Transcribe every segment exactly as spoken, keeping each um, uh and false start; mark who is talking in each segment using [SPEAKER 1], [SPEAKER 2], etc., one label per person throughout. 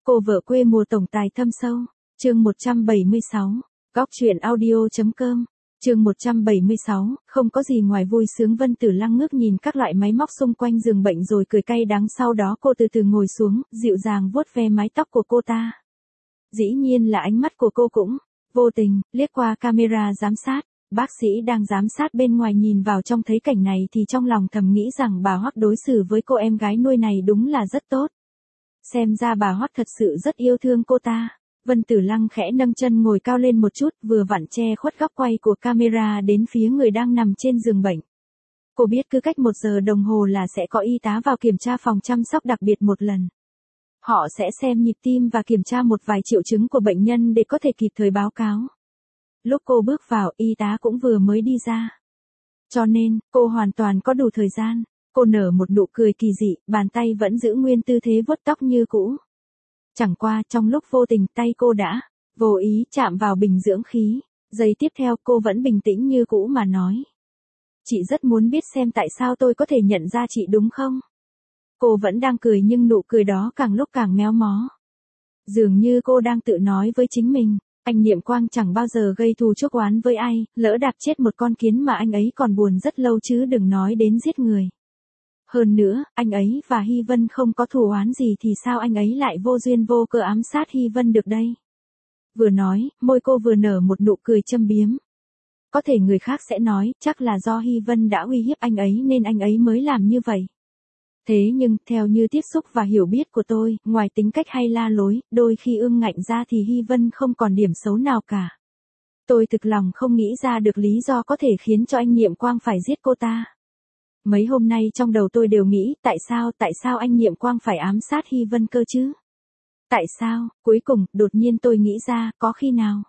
[SPEAKER 1] Cô vợ quê mùa tổng tài thâm sâu, chương một trăm bảy mươi sáu, góc truyện audio.com, chương một trăm bảy mươi sáu, không có gì ngoài vui sướng. Vân Tử Lăng ngước nhìn các loại máy móc xung quanh giường bệnh rồi cười cay đắng, sau đó cô từ từ ngồi xuống, dịu dàng vuốt ve mái tóc của cô ta. Dĩ nhiên là ánh mắt của cô cũng vô tình liếc qua camera giám sát. Bác sĩ đang giám sát bên ngoài nhìn vào trông thấy cảnh này thì trong lòng thầm nghĩ rằng bà Hoắc đối xử với cô em gái nuôi này đúng là rất tốt. Xem ra bà Hoắc thật sự rất yêu thương cô ta. Vân Tử Lăng khẽ nâng chân ngồi cao lên một chút, vừa vặn che khuất góc quay của camera đến phía người đang nằm trên giường bệnh. Cô biết cứ cách một giờ đồng hồ là sẽ có y tá vào kiểm tra phòng chăm sóc đặc biệt một lần. Họ sẽ xem nhịp tim và kiểm tra một vài triệu chứng của bệnh nhân để có thể kịp thời báo cáo. Lúc cô bước vào, y tá cũng vừa mới đi ra. Cho nên, cô hoàn toàn có đủ thời gian. Cô nở một nụ cười kỳ dị, bàn tay vẫn giữ nguyên tư thế vuốt tóc như cũ. Chẳng qua, trong lúc vô tình tay cô đã vô ý chạm vào bình dưỡng khí. Giây tiếp theo cô vẫn bình tĩnh như cũ mà nói. Chị rất muốn biết xem tại sao tôi có thể nhận ra chị đúng không? Cô vẫn đang cười nhưng nụ cười đó càng lúc càng méo mó. Dường như cô đang tự nói với chính mình. Anh Niệm Quang chẳng bao giờ gây thù chuốc oán với ai, lỡ đạp chết một con kiến mà anh ấy còn buồn rất lâu chứ đừng nói đến giết người. Hơn nữa, anh ấy và Hy Vân không có thù oán gì thì sao anh ấy lại vô duyên vô cớ ám sát Hy Vân được đây? Vừa nói, môi cô vừa nở một nụ cười châm biếm. Có thể người khác sẽ nói, chắc là do Hy Vân đã uy hiếp anh ấy nên anh ấy mới làm như vậy. Thế nhưng, theo như tiếp xúc và hiểu biết của tôi, ngoài tính cách hay la lối, đôi khi ương ngạnh ra thì Hy Vân không còn điểm xấu nào cả. Tôi thực lòng không nghĩ ra được lý do có thể khiến cho anh Niệm Quang phải giết cô ta. Mấy hôm nay trong đầu tôi đều nghĩ, tại sao, tại sao anh Niệm Quang phải ám sát Hy Vân cơ chứ? Tại sao, cuối cùng, đột nhiên tôi nghĩ ra, có khi nào?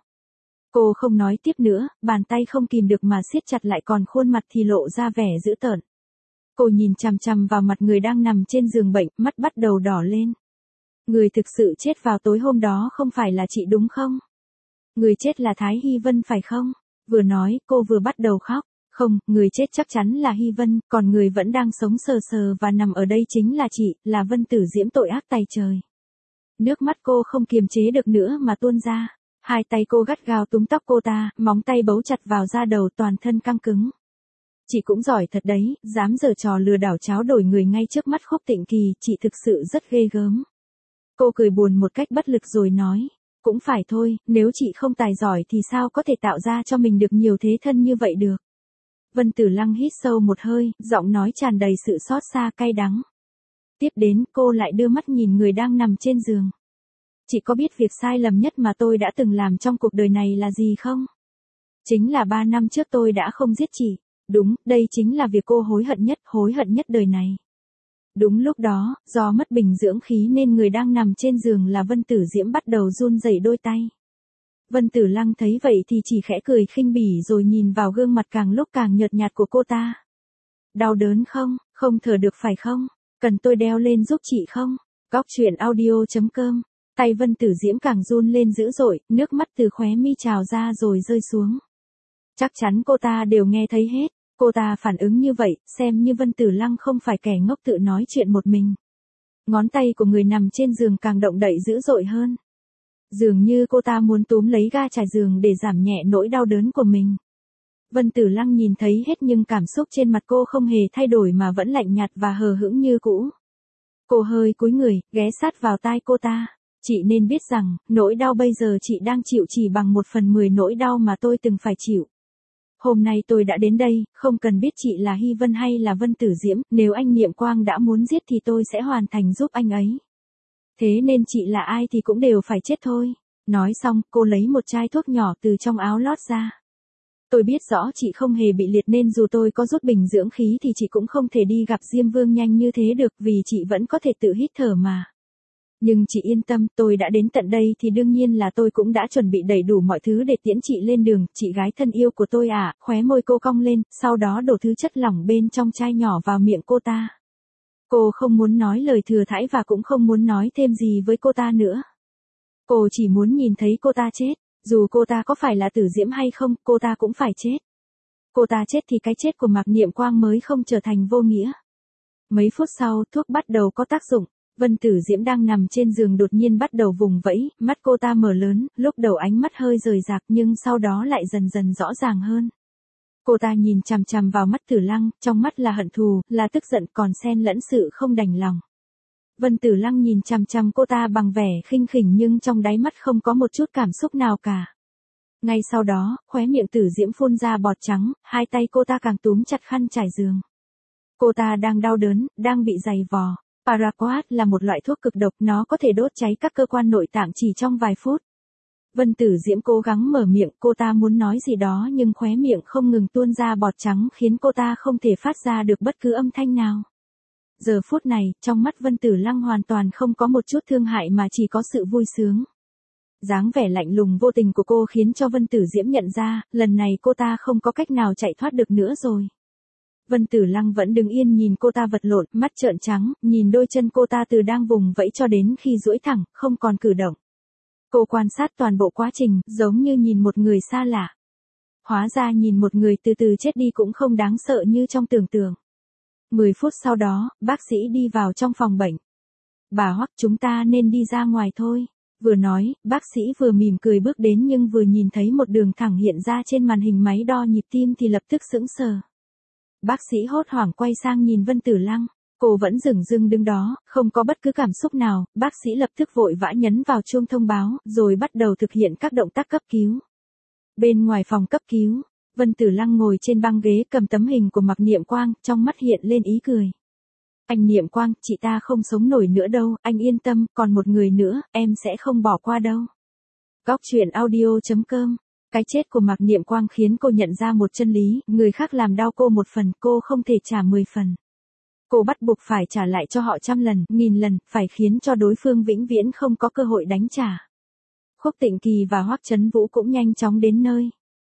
[SPEAKER 1] Cô không nói tiếp nữa, bàn tay không kìm được mà siết chặt lại, còn khuôn mặt thì lộ ra vẻ dữ tợn. Cô nhìn chằm chằm vào mặt người đang nằm trên giường bệnh, mắt bắt đầu đỏ lên. Người thực sự chết vào tối hôm đó không phải là chị đúng không? Người chết là Thái Hy Vân phải không? Vừa nói, cô vừa bắt đầu khóc. Không, người chết chắc chắn là Hy Vân, còn người vẫn đang sống sờ sờ và nằm ở đây chính là chị, là Vân Tử Diễm tội ác tày trời. Nước mắt cô không kiềm chế được nữa mà tuôn ra. Hai tay cô gắt gao túm tóc cô ta, móng tay bấu chặt vào da đầu, toàn thân căng cứng. Chị cũng giỏi thật đấy, dám giở trò lừa đảo cháo đổi người ngay trước mắt Khúc Tịnh Kỳ, chị thực sự rất ghê gớm. Cô cười buồn một cách bất lực rồi nói, cũng phải thôi, nếu chị không tài giỏi thì sao có thể tạo ra cho mình được nhiều thế thân như vậy được. Vân Tử Lăng hít sâu một hơi, giọng nói tràn đầy sự xót xa cay đắng. Tiếp đến, cô lại đưa mắt nhìn người đang nằm trên giường. Chị có biết việc sai lầm nhất mà tôi đã từng làm trong cuộc đời này là gì không? Chính là ba năm trước tôi đã không giết chị. Đúng, đây chính là việc cô hối hận nhất, hối hận nhất đời này. Đúng lúc đó, do mất bình dưỡng khí nên người đang nằm trên giường là Vân Tử Diễm bắt đầu run rẩy đôi tay. Vân Tử Lăng thấy vậy thì chỉ khẽ cười khinh bỉ rồi nhìn vào gương mặt càng lúc càng nhợt nhạt của cô ta. Đau đớn không? Không thở được phải không? Cần tôi đeo lên giúp chị không? Góc truyện audio.com. Tay Vân Tử Diễm càng run lên dữ dội, nước mắt từ khóe mi trào ra rồi rơi xuống. Chắc chắn cô ta đều nghe thấy hết. Cô ta phản ứng như vậy, xem như Vân Tử Lăng không phải kẻ ngốc tự nói chuyện một mình. Ngón tay của người nằm trên giường càng động đậy dữ dội hơn. Dường như cô ta muốn túm lấy ga trải giường để giảm nhẹ nỗi đau đớn của mình. Vân Tử Lăng nhìn thấy hết nhưng cảm xúc trên mặt cô không hề thay đổi mà vẫn lạnh nhạt và hờ hững như cũ. Cô hơi cúi người, ghé sát vào tai cô ta. Chị nên biết rằng, nỗi đau bây giờ chị đang chịu chỉ bằng một phần mười nỗi đau mà tôi từng phải chịu. Hôm nay tôi đã đến đây, không cần biết chị là Hy Vân hay là Vân Tử Diễm, nếu anh Niệm Quang đã muốn giết thì tôi sẽ hoàn thành giúp anh ấy. Thế nên chị là ai thì cũng đều phải chết thôi. Nói xong, cô lấy một chai thuốc nhỏ từ trong áo lót ra. Tôi biết rõ chị không hề bị liệt nên dù tôi có rút bình dưỡng khí thì chị cũng không thể đi gặp Diêm Vương nhanh như thế được vì chị vẫn có thể tự hít thở mà. Nhưng chị yên tâm, tôi đã đến tận đây thì đương nhiên là tôi cũng đã chuẩn bị đầy đủ mọi thứ để tiễn chị lên đường, chị gái thân yêu của tôi à, khóe môi cô cong lên, sau đó đổ thứ chất lỏng bên trong chai nhỏ vào miệng cô ta. Cô không muốn nói lời thừa thãi và cũng không muốn nói thêm gì với cô ta nữa. Cô chỉ muốn nhìn thấy cô ta chết, dù cô ta có phải là Tử Diễm hay không, cô ta cũng phải chết. Cô ta chết thì cái chết của Mạc Niệm Quang mới không trở thành vô nghĩa. Mấy phút sau, thuốc bắt đầu có tác dụng. Vân Tử Diễm đang nằm trên giường đột nhiên bắt đầu vùng vẫy, mắt cô ta mở lớn, lúc đầu ánh mắt hơi rời rạc nhưng sau đó lại dần dần rõ ràng hơn. Cô ta nhìn chằm chằm vào mắt Tử Lăng, trong mắt là hận thù, là tức giận còn xen lẫn sự không đành lòng. Vân Tử Lăng nhìn chằm chằm cô ta bằng vẻ khinh khỉnh nhưng trong đáy mắt không có một chút cảm xúc nào cả. Ngay sau đó, khóe miệng Tử Diễm phun ra bọt trắng, hai tay cô ta càng túm chặt khăn trải giường. Cô ta đang đau đớn, đang bị giày vò. Paraquat là một loại thuốc cực độc, nó có thể đốt cháy các cơ quan nội tạng chỉ trong vài phút. Vân Tử Diễm cố gắng mở miệng, cô ta muốn nói gì đó nhưng khóe miệng không ngừng tuôn ra bọt trắng khiến cô ta không thể phát ra được bất cứ âm thanh nào. Giờ phút này, trong mắt Vân Tử Lăng hoàn toàn không có một chút thương hại mà chỉ có sự vui sướng. Dáng vẻ lạnh lùng vô tình của cô khiến cho Vân Tử Diễm nhận ra, lần này cô ta không có cách nào chạy thoát được nữa rồi. Vân Tử Lăng vẫn đứng yên nhìn cô ta vật lộn, mắt trợn trắng, nhìn đôi chân cô ta từ đang vùng vẫy cho đến khi duỗi thẳng, không còn cử động. Cô quan sát toàn bộ quá trình, giống như nhìn một người xa lạ. Hóa ra nhìn một người từ từ chết đi cũng không đáng sợ như trong tưởng tượng. Mười phút sau đó, bác sĩ đi vào trong phòng bệnh. Bà Hoắc, chúng ta nên đi ra ngoài thôi. Vừa nói, bác sĩ vừa mỉm cười bước đến nhưng vừa nhìn thấy một đường thẳng hiện ra trên màn hình máy đo nhịp tim thì lập tức sững sờ. Bác sĩ hốt hoảng quay sang nhìn Vân Tử Lăng. Cô vẫn dửng dưng đứng đó, không có bất cứ cảm xúc nào, bác sĩ lập tức vội vã nhấn vào chuông thông báo, rồi bắt đầu thực hiện các động tác cấp cứu. Bên ngoài phòng cấp cứu, Vân Tử Lăng ngồi trên băng ghế cầm tấm hình của Mạc Niệm Quang, trong mắt hiện lên ý cười. Anh Niệm Quang, chị ta không sống nổi nữa đâu, anh yên tâm, còn một người nữa, em sẽ không bỏ qua đâu. Góc truyện audio chấm com. Cái chết của Mạc Niệm Quang khiến cô nhận ra một chân lý, người khác làm đau cô một phần, cô không thể trả mười phần. Cô bắt buộc phải trả lại cho họ trăm lần, nghìn lần, phải khiến cho đối phương vĩnh viễn không có cơ hội đánh trả. Khúc Tịnh Kỳ và Hoắc Chấn Vũ cũng nhanh chóng đến nơi.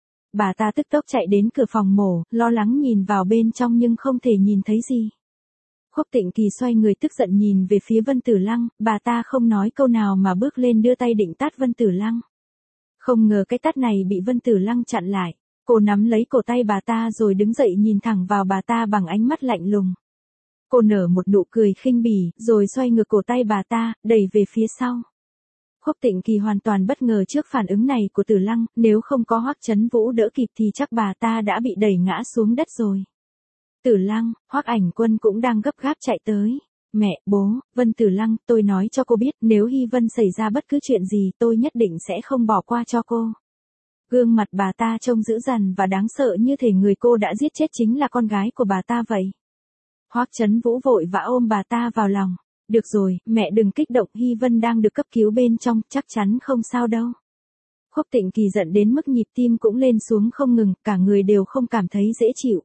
[SPEAKER 1] Bà ta tức tốc chạy đến cửa phòng mổ, lo lắng nhìn vào bên trong nhưng không thể nhìn thấy gì. Khúc Tịnh Kỳ xoay người tức giận nhìn về phía Vân Tử Lăng, bà ta không nói câu nào mà bước lên đưa tay định tát Vân Tử Lăng. Không ngờ cái tát này bị Vân Tử Lăng chặn lại. Cô nắm lấy cổ tay bà ta rồi đứng dậy nhìn thẳng vào bà ta bằng ánh mắt lạnh lùng. Cô nở một nụ cười khinh bỉ, rồi xoay ngược cổ tay bà ta, đẩy về phía sau. Khúc Tịnh Kỳ hoàn toàn bất ngờ trước phản ứng này của Tử Lăng, nếu không có Hoắc Chấn Vũ đỡ kịp thì chắc bà ta đã bị đẩy ngã xuống đất rồi. Tử Lăng, Hoắc Ảnh Quân cũng đang gấp gáp chạy tới. Mẹ, bố, Vân Tử Lăng, tôi nói cho cô biết, nếu Hy Vân xảy ra bất cứ chuyện gì tôi nhất định sẽ không bỏ qua cho cô. Gương mặt bà ta trông dữ dằn và đáng sợ như thể người cô đã giết chết chính là con gái của bà ta vậy. Hoắc Chấn Vũ vội vã ôm bà ta vào lòng. Được rồi, mẹ đừng kích động, Hy Vân đang được cấp cứu bên trong, chắc chắn không sao đâu. Khúc Tịnh Kỳ giận đến mức nhịp tim cũng lên xuống không ngừng, cả người đều không cảm thấy dễ chịu.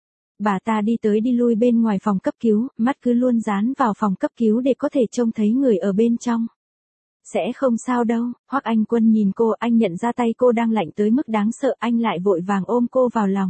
[SPEAKER 1] Bà ta đi tới đi lui bên ngoài phòng cấp cứu, mắt cứ luôn dán vào phòng cấp cứu để có thể trông thấy người ở bên trong. Sẽ không sao đâu, Hoắc Anh Quân nhìn cô, anh nhận ra tay cô đang lạnh tới mức đáng sợ, anh lại vội vàng ôm cô vào lòng.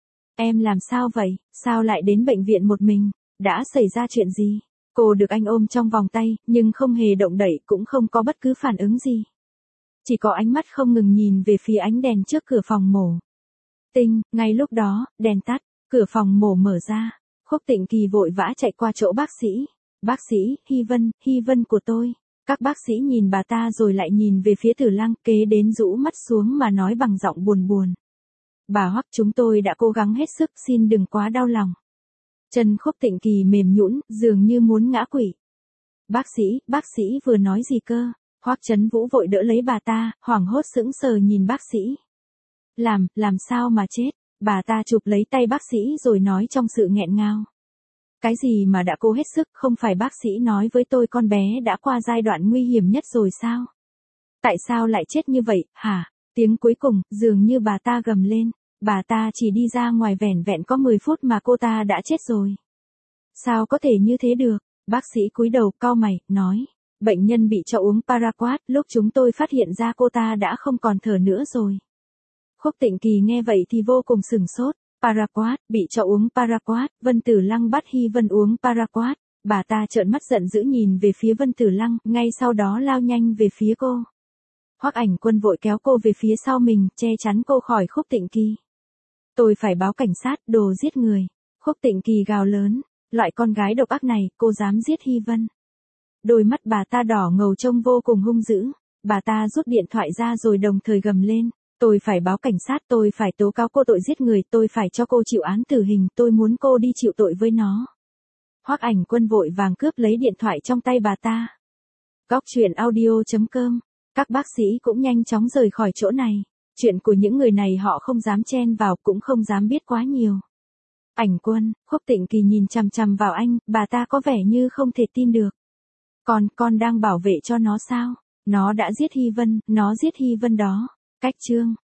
[SPEAKER 1] Em làm sao vậy, sao lại đến bệnh viện một mình, đã xảy ra chuyện gì? Cô được anh ôm trong vòng tay, nhưng không hề động đậy, cũng không có bất cứ phản ứng gì. Chỉ có ánh mắt không ngừng nhìn về phía ánh đèn trước cửa phòng mổ. Tinh, ngay lúc đó, đèn tắt, cửa phòng mổ mở ra. Khúc Tịnh Kỳ vội vã chạy qua chỗ bác sĩ. Bác sĩ, Hy Vân, Hy Vân của tôi. Các bác sĩ nhìn bà ta rồi lại nhìn về phía Tử Lăng, kế đến rũ mắt xuống mà nói bằng giọng buồn buồn. Bà Hoắc, chúng tôi đã cố gắng hết sức, xin đừng quá đau lòng. Chân Khúc Tịnh Kỳ mềm nhũn, dường như muốn ngã quỵ. Bác sĩ, bác sĩ vừa nói gì cơ? Hoắc Chấn Vũ vội đỡ lấy bà ta, hoảng hốt sững sờ nhìn bác sĩ. Làm, làm sao mà chết? Bà ta chụp lấy tay bác sĩ rồi nói trong sự nghẹn ngào. Cái gì mà đã cố hết sức, không phải bác sĩ nói với tôi con bé đã qua giai đoạn nguy hiểm nhất rồi sao? Tại sao lại chết như vậy, hả? Tiếng cuối cùng, dường như bà ta gầm lên. Bà ta chỉ đi ra ngoài vẻn vẹn có mười phút mà cô ta đã chết rồi. Sao có thể như thế được? Bác sĩ cúi đầu cau mày, nói. Bệnh nhân bị cho uống Paraquat, lúc chúng tôi phát hiện ra cô ta đã không còn thở nữa rồi. Khúc Tịnh Kỳ nghe vậy thì vô cùng sửng sốt. Paraquat, bị cho uống Paraquat, Vân Tử Lăng bắt Hy Vân uống Paraquat. Bà ta trợn mắt giận dữ nhìn về phía Vân Tử Lăng, ngay sau đó lao nhanh về phía cô. Hoắc Ảnh Quân vội kéo cô về phía sau mình, che chắn cô khỏi Khúc Tịnh Kỳ. Tôi phải báo cảnh sát, đồ giết người. Khúc Tịnh Kỳ gào lớn, loại con gái độc ác này, cô dám giết Hy Vân. Đôi mắt bà ta đỏ ngầu trông vô cùng hung dữ. Bà ta rút điện thoại ra rồi đồng thời gầm lên. Tôi phải báo cảnh sát, tôi phải tố cáo cô tội giết người, tôi phải cho cô chịu án tử hình, tôi muốn cô đi chịu tội với nó. Hoắc Ảnh Quân vội vàng cướp lấy điện thoại trong tay bà ta. Góc truyện audio chấm com. Các bác sĩ cũng nhanh chóng rời khỏi chỗ này. Chuyện của những người này họ không dám chen vào, cũng không dám biết quá nhiều. Ảnh Quân, Khúc Tịnh Kỳ nhìn chằm chằm vào anh, bà ta có vẻ như không thể tin được. Con, con đang bảo vệ cho nó sao? Nó đã giết Hy Vân, nó giết Hy Vân đó. Cách chương.